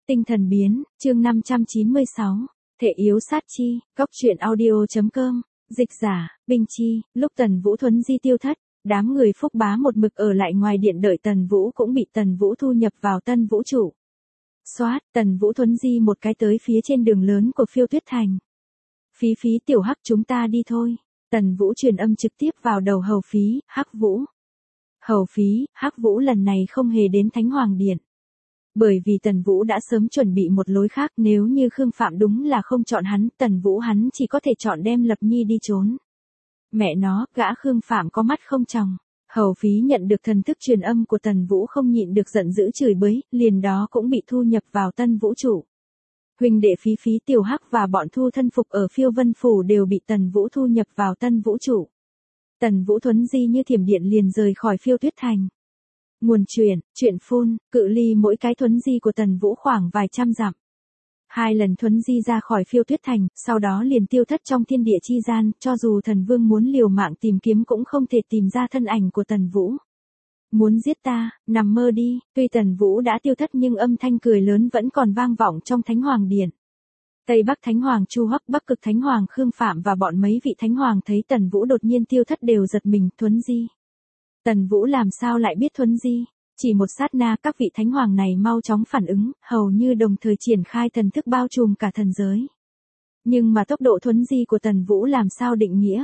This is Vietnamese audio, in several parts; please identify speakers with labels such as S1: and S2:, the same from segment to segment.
S1: Tinh thần biến, chương 596. Thể yếu sát chi, góc truyện audio.com, dịch giả, Bình Chi. Lúc Tần Vũ Thuấn di tiêu thất, đám người Phúc Bá một mực ở lại ngoài điện đợi Tần Vũ cũng bị Tần Vũ thu nhập vào Tân Vũ trụ. Xoát, Tần Vũ Thuấn di một cái tới phía trên đường lớn của Phiêu Tuyết Thành. Phí Phí tiểu Hắc, chúng ta đi thôi. Tần Vũ truyền âm trực tiếp vào đầu Hầu Phí, Hắc Vũ. Hầu Phí, Hắc Vũ lần này không hề đến Thánh Hoàng Điện. Bởi vì Tần Vũ đã sớm chuẩn bị một lối khác, nếu như Khương Phạm đúng là không chọn hắn, Tần Vũ hắn chỉ có thể chọn đem Lập Nhi đi trốn. Mẹ nó, gã Khương Phạm có mắt không tròng. Hầu Phí nhận được thần thức truyền âm của Tần Vũ không nhịn được giận dữ chửi bới, liền đó cũng bị thu nhập vào Tân Vũ trụ. Huynh đệ Phí Phí tiểu Hắc và bọn thu thân phục ở Phiêu Vân Phủ đều bị Tần Vũ thu nhập vào Tân Vũ trụ. Tần Vũ thuấn di như thiểm điện liền rời khỏi Phiêu Tuyết Thành. Nguồn truyện phun, cự ly mỗi cái thuấn di của Tần Vũ khoảng vài trăm dặm. 2 lần thuấn di ra khỏi Phiêu Tuyết Thành, sau đó liền tiêu thất trong thiên địa chi gian, cho dù thần vương muốn liều mạng tìm kiếm cũng không thể tìm ra thân ảnh của Tần Vũ. Muốn giết ta, nằm mơ đi. Tuy Tần Vũ đã tiêu thất nhưng âm thanh cười lớn vẫn còn vang vọng trong Thánh Hoàng Điện. Tây Bắc Thánh Hoàng Chu Hoắc, Bắc Cực Thánh Hoàng Khương Phạm và bọn mấy vị Thánh Hoàng thấy Tần Vũ đột nhiên tiêu thất đều giật mình. Thuấn di. Tần Vũ làm sao lại biết thuấn di? Chỉ một sát na các vị Thánh Hoàng này mau chóng phản ứng, hầu như đồng thời triển khai thần thức bao trùm cả thần giới. Nhưng mà tốc độ thuấn di của Tần Vũ làm sao định nghĩa?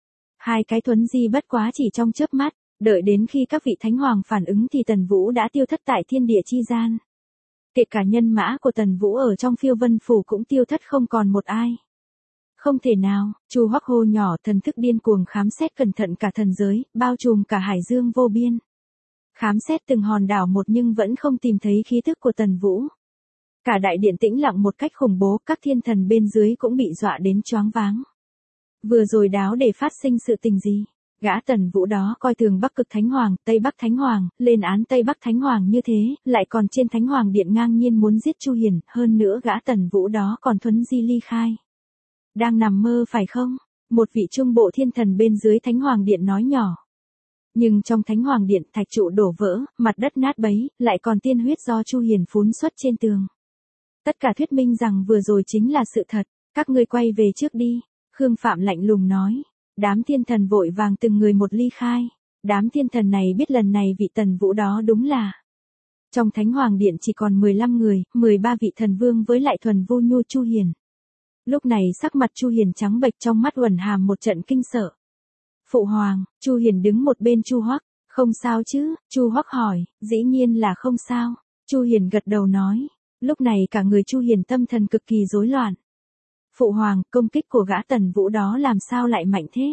S1: 2 cái thuấn di bất quá chỉ trong chớp mắt, đợi đến khi các vị Thánh Hoàng phản ứng thì Tần Vũ đã tiêu thất tại thiên địa chi gian. Kể cả nhân mã của Tần Vũ ở trong Phiêu Vân Phủ cũng tiêu thất không còn một ai. Không thể nào, Chu Hoắc hô nhỏ, thần thức điên cuồng khám xét cẩn thận cả thần giới, bao trùm cả hải dương vô biên. Khám xét từng hòn đảo một nhưng vẫn không tìm thấy khí thức của Tần Vũ. Cả đại điện tĩnh lặng một cách khủng bố, các thiên thần bên dưới cũng bị dọa đến choáng váng. Vừa rồi đáo để phát sinh sự tình gì? Gã Tần Vũ đó coi thường Bắc Cực Thánh Hoàng, Tây Bắc Thánh Hoàng, lên án Tây Bắc Thánh Hoàng như thế, lại còn trên Thánh Hoàng Điện ngang nhiên muốn giết Chu Hiền, hơn nữa gã Tần Vũ đó còn thuấn di ly khai. Đang nằm mơ phải không? Một vị trung bộ thiên thần bên dưới Thánh Hoàng Điện nói nhỏ. Nhưng trong Thánh Hoàng Điện, thạch trụ đổ vỡ, mặt đất nát bấy, lại còn tiên huyết do Chu Hiền phún xuất trên tường. Tất cả thuyết minh rằng vừa rồi chính là sự thật, các ngươi quay về trước đi. Khương Phạm lạnh lùng nói. Đám thiên thần vội vàng từng người một ly khai. Đám thiên thần này biết lần này vị Tần Vũ đó đúng là. Trong Thánh Hoàng Điện chỉ còn 15 người, 13 vị thần vương với lại thuần vu nhu Chu Hiền. Lúc này sắc mặt Chu Hiền trắng bệch, trong mắt uẩn hàm một trận kinh sợ. Phụ hoàng, Chu Hiền đứng một bên Chu Hoắc. Không sao chứ? Chu Hoắc hỏi. Dĩ nhiên là không sao. Chu Hiền gật đầu nói. Lúc này cả người Chu Hiền tâm thần cực kỳ rối loạn. Phụ hoàng, công kích của gã Tần Vũ đó làm sao lại mạnh thế?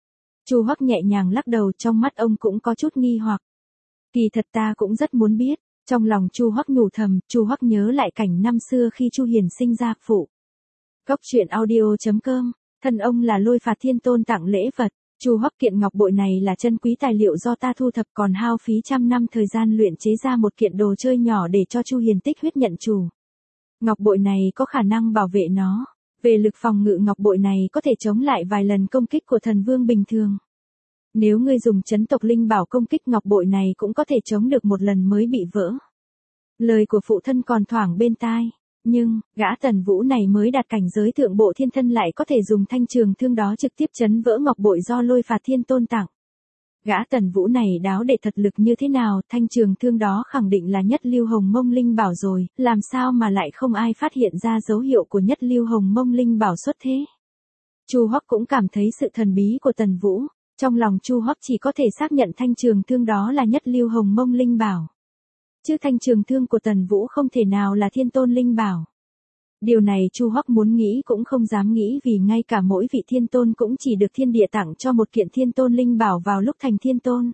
S1: Chu Hoắc nhẹ nhàng lắc đầu, trong mắt ông cũng có chút nghi hoặc. Kỳ thật ta cũng rất muốn biết. Trong lòng Chu Hoắc nhủ thầm, Chu Hoắc nhớ lại cảnh năm xưa khi Chu Hiền sinh ra phụ. Góc truyện audio.com, thân ông là Lôi Phạt Thiên Tôn tặng lễ vật. Chu Hoắc, kiện ngọc bội này là chân quý tài liệu do ta thu thập, còn hao phí trăm năm thời gian luyện chế ra một kiện đồ chơi nhỏ để cho Chu Hiền tích huyết nhận chủ. Ngọc bội này có khả năng bảo vệ nó. Về lực phòng ngự, ngọc bội này có thể chống lại vài lần công kích của thần vương bình thường. Nếu ngươi dùng chấn tộc linh bảo công kích, ngọc bội này cũng có thể chống được một lần mới bị vỡ. Lời của phụ thân còn thoảng bên tai. Nhưng, gã Tần Vũ này mới đạt cảnh giới thượng bộ thiên thân lại có thể dùng thanh trường thương đó trực tiếp chấn vỡ ngọc bội do Lôi Phạt Thiên Tôn tặng. Gã Tần Vũ này đáo để thật lực như thế nào, thanh trường thương đó khẳng định là Nhất Lưu Hồng Mông Linh Bảo rồi, làm sao mà lại không ai phát hiện ra dấu hiệu của Nhất Lưu Hồng Mông Linh Bảo xuất thế. Chu Hoắc cũng cảm thấy sự thần bí của Tần Vũ, trong lòng Chu Hoắc chỉ có thể xác nhận thanh trường thương đó là Nhất Lưu Hồng Mông Linh Bảo. Chứ thanh trường thương của Tần Vũ không thể nào là Thiên Tôn Linh Bảo. Điều này Chu Hoắc muốn nghĩ cũng không dám nghĩ, vì ngay cả mỗi vị thiên tôn cũng chỉ được thiên địa tặng cho một kiện Thiên Tôn Linh Bảo vào lúc thành thiên tôn.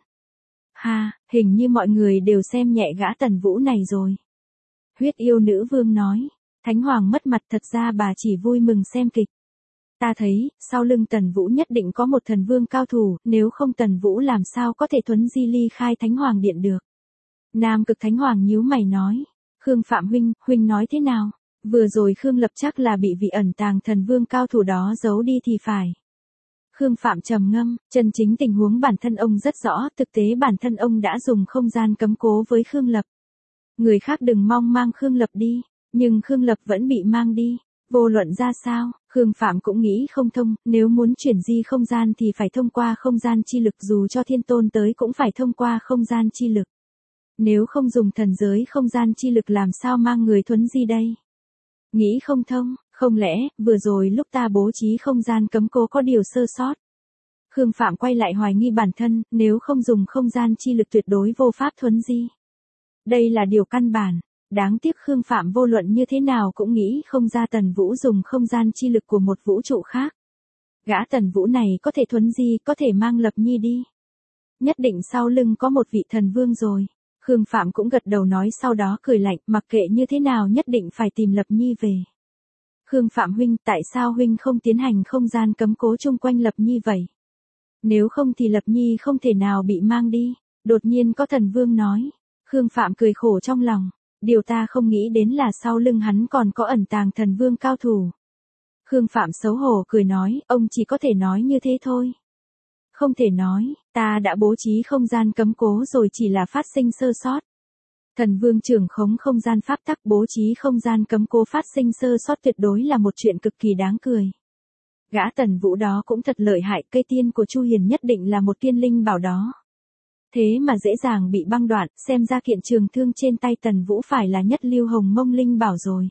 S1: Ha, hình như mọi người đều xem nhẹ gã Tần Vũ này rồi. Huyết yêu nữ vương nói. Thánh Hoàng mất mặt, thật ra bà chỉ vui mừng xem kịch. Ta thấy, sau lưng Tần Vũ nhất định có một thần vương cao thủ, nếu không Tần Vũ làm sao có thể thuấn di ly khai Thánh Hoàng Điện được. Nam Cực Thánh Hoàng nhíu mày nói. Khương Phạm huynh nói thế nào? Vừa rồi Khương Lập chắc là bị vị ẩn tàng thần vương cao thủ đó giấu đi thì phải. Khương Phạm trầm ngâm, chân chính tình huống bản thân ông rất rõ, thực tế bản thân ông đã dùng không gian cấm cố với Khương Lập. Người khác đừng mong mang Khương Lập đi, Nhưng Khương Lập vẫn bị mang đi. Vô luận ra sao, Khương Phạm cũng nghĩ không thông, nếu muốn chuyển di không gian thì phải thông qua không gian chi lực, dù cho thiên tôn tới cũng phải thông qua không gian chi lực. Nếu không dùng thần giới không gian chi lực làm sao mang người thuấn di đây? Nghĩ không thông, không lẽ, vừa rồi lúc ta bố trí không gian cấm cố có điều sơ sót? Khương Phạm quay lại hoài nghi bản thân, nếu không dùng không gian chi lực tuyệt đối vô pháp thuấn di. Đây là điều căn bản. Đáng tiếc Khương Phạm vô luận như thế nào cũng nghĩ không ra Tần Vũ dùng không gian chi lực của một vũ trụ khác. Gã Tần Vũ này có thể thuấn di, có thể mang Lập Nhi đi. Nhất định sau lưng có một vị thần vương rồi. Khương Phạm cũng gật đầu nói, sau đó cười lạnh, mặc kệ như thế nào nhất định phải tìm Lập Nhi về. Khương Phạm huynh, tại sao huynh không tiến hành không gian cấm cố chung quanh Lập Nhi vậy? Nếu không thì Lập Nhi không thể nào bị mang đi. Đột nhiên có thần vương nói. Khương Phạm cười khổ trong lòng. Điều ta không nghĩ đến là sau lưng hắn còn có ẩn tàng thần vương cao thủ. Khương Phạm xấu hổ cười nói, ông chỉ có thể nói như thế thôi. Không thể nói, ta đã bố trí không gian cấm cố rồi, chỉ là phát sinh sơ sót. Thần vương trưởng khống không gian pháp tắc, bố trí không gian cấm cố phát sinh sơ sót tuyệt đối là một chuyện cực kỳ đáng cười. Gã Tần Vũ đó cũng thật lợi hại, cây tiên của Chu Hiền nhất định là một tiên linh bảo đó. Thế mà dễ dàng bị băng đoạn, xem ra kiện trường thương trên tay Tần Vũ phải là nhất lưu hồng mông linh bảo rồi.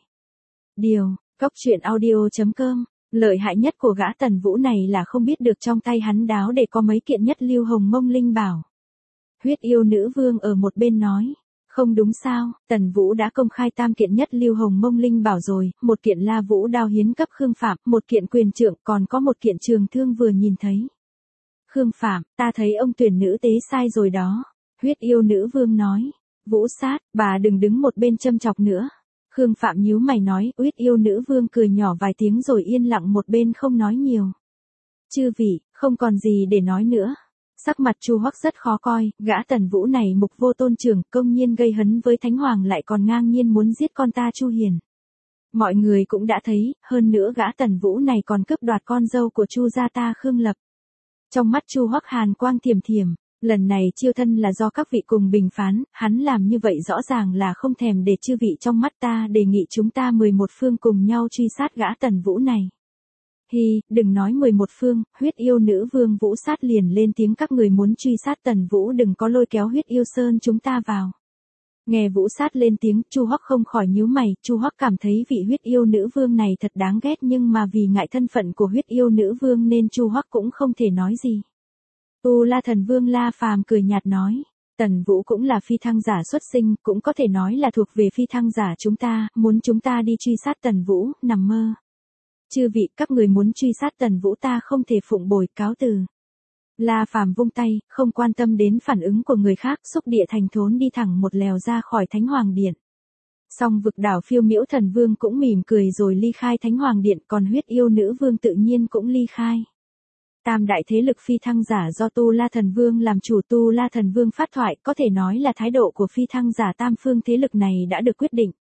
S1: Cóc truyện audio.com, lợi hại nhất của gã Tần Vũ này là không biết được trong tay hắn đáo để có mấy kiện nhất lưu hồng mông linh bảo. Huyết yêu nữ vương ở một bên nói, không đúng sao, Tần Vũ đã công khai tam kiện nhất lưu hồng mông linh bảo rồi, một kiện La Vũ đao hiến cấp Khương Phạm, một kiện quyền trượng, còn có một kiện trường thương vừa nhìn thấy. Khương Phạm, ta thấy ông tuyển nữ tế sai rồi đó. Huyết yêu nữ vương nói. Vũ sát, bà đừng đứng một bên châm chọc nữa. Khương Phạm nhíu mày nói, huyết yêu nữ vương cười nhỏ vài tiếng rồi yên lặng một bên không nói nhiều. Chư vị, không còn gì để nói nữa. Sắc mặt Chu Hoắc rất khó coi, gã Tần Vũ này mục vô tôn trưởng, công nhiên gây hấn với Thánh Hoàng lại còn ngang nhiên muốn giết con ta Chu Hiền. Mọi người cũng đã thấy, hơn nữa gã Tần Vũ này còn cướp đoạt con dâu của Chu gia ta Khương Lập. Trong mắt Chu Hoắc hàn quang thiểm thiểm, lần này chiêu thân là do các vị cùng bình phán, hắn làm như vậy rõ ràng là không thèm để chư vị trong mắt ta, đề nghị chúng ta 11 phương cùng nhau truy sát gã Tần Vũ này. Hi, đừng nói 11 phương, huyết yêu nữ vương Vũ sát liền lên tiếng, các người muốn truy sát Tần Vũ đừng có lôi kéo huyết yêu sơn chúng ta vào. Nghe Vũ sát lên tiếng, Chu Hoắc không khỏi nhíu mày, Chu Hoắc cảm thấy vị huyết yêu nữ vương này thật đáng ghét, nhưng mà vì ngại thân phận của huyết yêu nữ vương nên Chu Hoắc cũng không thể nói gì. Tu La thần vương La Phàm cười nhạt nói, Tần Vũ cũng là phi thăng giả xuất sinh, cũng có thể nói là thuộc về phi thăng giả chúng ta, muốn chúng ta đi truy sát Tần Vũ, nằm mơ. Chư vị, các người muốn truy sát Tần Vũ ta không thể phụng bồi, cáo từ. La Phàm vung tay, không quan tâm đến phản ứng của người khác, xúc địa thành thốn đi thẳng một lèo ra khỏi Thánh Hoàng Điện. Song vực đảo Phiêu Miễu thần vương cũng mỉm cười rồi ly khai Thánh Hoàng Điện, còn huyết yêu nữ vương tự nhiên cũng ly khai. Tam đại thế lực phi thăng giả do Tu La thần vương làm chủ, Tu La thần vương phát thoại, có thể nói là thái độ của phi thăng giả tam phương thế lực này đã được quyết định.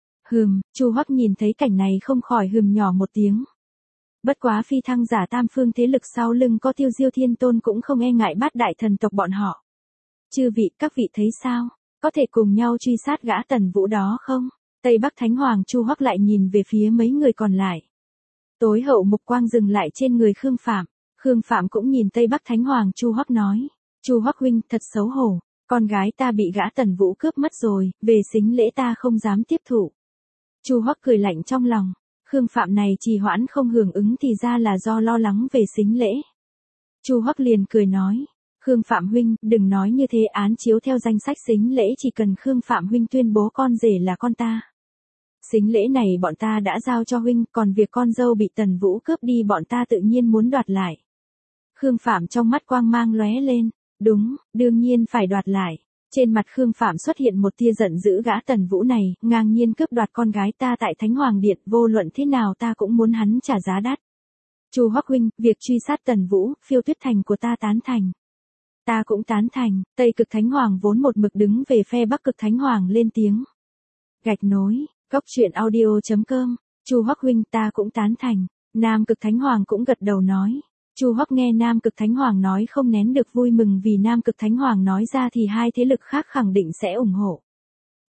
S1: Chu Hoắc nhìn thấy cảnh này không khỏi nhỏ một tiếng. Bất quá phi thăng giả tam phương thế lực sau lưng có Tiêu Diêu Thiên Tôn cũng không e ngại bát đại thần tộc bọn họ. Chư vị, các vị thấy sao? Có thể cùng nhau truy sát gã Tần Vũ đó không? Tây Bắc Thánh Hoàng Chu Hoắc lại nhìn về phía mấy người còn lại. Tối hậu mục quang dừng lại trên người Khương Phạm. Khương Phạm cũng nhìn Tây Bắc Thánh Hoàng Chu Hoắc nói. Chu Hoắc huynh, thật xấu hổ. Con gái ta bị gã Tần Vũ cướp mất rồi, về sính lễ ta không dám tiếp thụ. Chu Hoắc cười lạnh trong lòng. Khương Phạm này trì hoãn không hưởng ứng thì ra là do lo lắng về sính lễ. Chu Hoắc liền cười nói, Khương Phạm huynh, đừng nói như thế, án chiếu theo danh sách sính lễ chỉ cần Khương Phạm huynh tuyên bố con rể là con ta. Sính lễ này bọn ta đã giao cho huynh, còn việc con dâu bị Tần Vũ cướp đi bọn ta tự nhiên muốn đoạt lại. Khương Phạm trong mắt quang mang lóe lên, đúng, đương nhiên phải đoạt lại. Trên mặt Khương Phạm xuất hiện một tia giận dữ, gã Tần Vũ này, ngang nhiên cướp đoạt con gái ta tại Thánh Hoàng Điện, vô luận thế nào ta cũng muốn hắn trả giá đắt. Chu Hoắc huynh, việc truy sát Tần Vũ, Phiêu Tuyết Thành của ta tán thành. Ta cũng tán thành. Tây Cực Thánh Hoàng vốn một mực đứng về phe Bắc Cực Thánh Hoàng lên tiếng. Gạch nối, Cóc truyện audio.com, Chu Hoắc huynh, ta cũng tán thành. Nam Cực Thánh Hoàng cũng gật đầu nói. Chu Hoắc nghe Nam Cực Thánh Hoàng nói không nén được vui mừng, vì Nam Cực Thánh Hoàng nói ra thì hai thế lực khác khẳng định sẽ ủng hộ.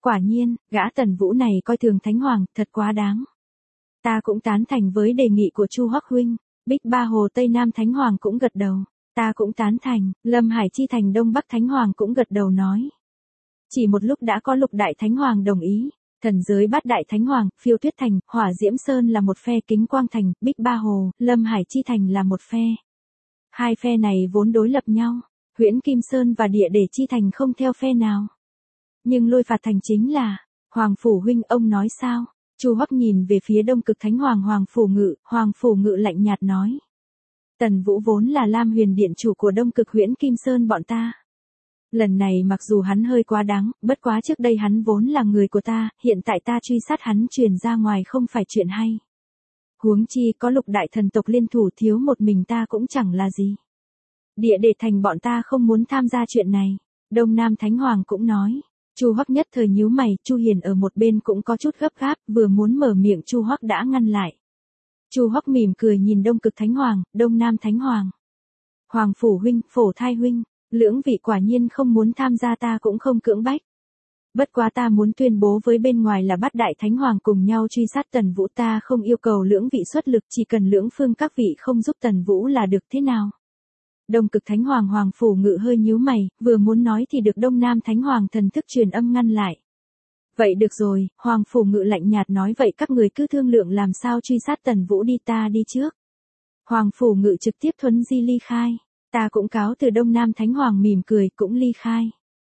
S1: Quả nhiên, gã Tần Vũ này coi thường Thánh Hoàng, thật quá đáng. Ta cũng tán thành với đề nghị của Chu Hoắc huynh. Bích Ba Hồ Tây Nam Thánh Hoàng cũng gật đầu. Ta cũng tán thành, Lâm Hải Chi thành Đông Bắc Thánh Hoàng cũng gật đầu nói. Chỉ một lúc đã có Lục Đại Thánh Hoàng đồng ý. Thần giới Bát Đại Thánh Hoàng, Phiêu Tuyết Thành, Hỏa Diễm Sơn là một phe, Kính Quang Thành, Bích Ba Hồ, Lâm Hải Chi Thành là một phe. Hai phe này vốn đối lập nhau. Huyễn Kim Sơn và Địa Để Chi Thành không theo phe nào. Nhưng Lôi Phạt Thành chính là, Hoàng Phủ huynh ông nói sao? Chu Hoắc nhìn về phía Đông Cực Thánh Hoàng Hoàng Phủ Ngự lạnh nhạt nói. Tần Vũ vốn là Lam Huyền Điện chủ của Đông Cực Huyễn Kim Sơn bọn ta. Lần này mặc dù hắn hơi quá đáng, bất quá trước đây hắn vốn là người của ta, hiện tại ta truy sát hắn truyền ra ngoài không phải chuyện hay. Huống chi có Lục Đại thần tộc liên thủ, thiếu một mình ta cũng chẳng là gì. Địa Để Thành bọn ta không muốn tham gia chuyện này. Đông Nam Thánh Hoàng cũng nói. Chu Hoắc nhất thời nhíu mày, Chu Hiền ở một bên cũng có chút gấp gáp, vừa muốn mở miệng Chu Hoắc đã ngăn lại. Chu Hoắc mỉm cười nhìn Đông Cực Thánh Hoàng, Đông Nam Thánh Hoàng. Hoàng Phủ huynh, Phổ Thai huynh, lưỡng vị quả nhiên không muốn tham gia, ta cũng không cưỡng bách. Bất quá ta muốn tuyên bố với bên ngoài là Bát Đại Thánh Hoàng cùng nhau truy sát Tần Vũ, ta không yêu cầu lưỡng vị xuất lực, chỉ cần lưỡng phương các vị không giúp Tần Vũ là được, thế nào? Đông Cực Thánh Hoàng Hoàng Phủ Ngự hơi nhíu mày, vừa muốn nói thì được Đông Nam Thánh Hoàng thần thức truyền âm ngăn lại. Vậy được rồi, Hoàng Phủ Ngự lạnh nhạt nói, vậy các người cứ thương lượng làm sao truy sát Tần Vũ đi, ta đi trước. Hoàng Phủ Ngự trực tiếp thuấn di ly khai, ta cũng cáo từ. Đông Nam Thánh Hoàng mỉm cười cũng ly khai.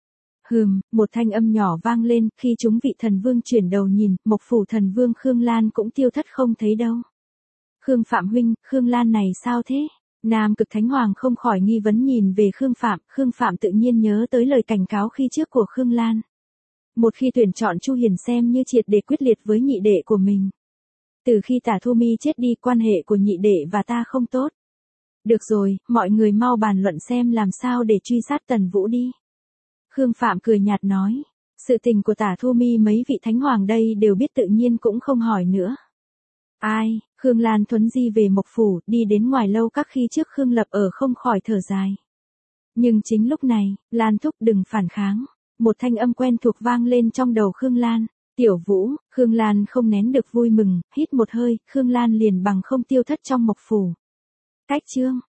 S1: Một thanh âm nhỏ vang lên, khi chúng vị thần vương chuyển đầu nhìn, Mộc Phủ thần vương Khương Lan cũng tiêu thất không thấy đâu. Khương Phạm huynh, Khương Lan này sao thế? Nam Cực Thánh Hoàng không khỏi nghi vấn nhìn về Khương Phạm tự nhiên nhớ tới lời cảnh cáo khi trước của Khương Lan. Một khi tuyển chọn Chu Hiền xem như triệt để quyết liệt với nhị đệ của mình. Từ khi Tả Thu Mi chết đi, quan hệ của nhị đệ và ta không tốt. Được rồi, mọi người mau bàn luận xem làm sao để truy sát Tần Vũ đi. Khương Phạm cười nhạt nói, sự tình của Tả Thu Mi mấy vị Thánh Hoàng đây đều biết, tự nhiên cũng không hỏi nữa. Ai? Khương Lan thuấn di về Mộc Phủ, đi đến ngoài lâu các khi trước Khương Lập ở không khỏi thở dài. Nhưng chính lúc này, Lan thúc đừng phản kháng. Một thanh âm quen thuộc vang lên trong đầu Khương Lan. Tiểu Vũ, Khương Lan không nén được vui mừng, hít một hơi, Khương Lan liền bằng không tiêu thất trong Mộc Phủ. Cách chương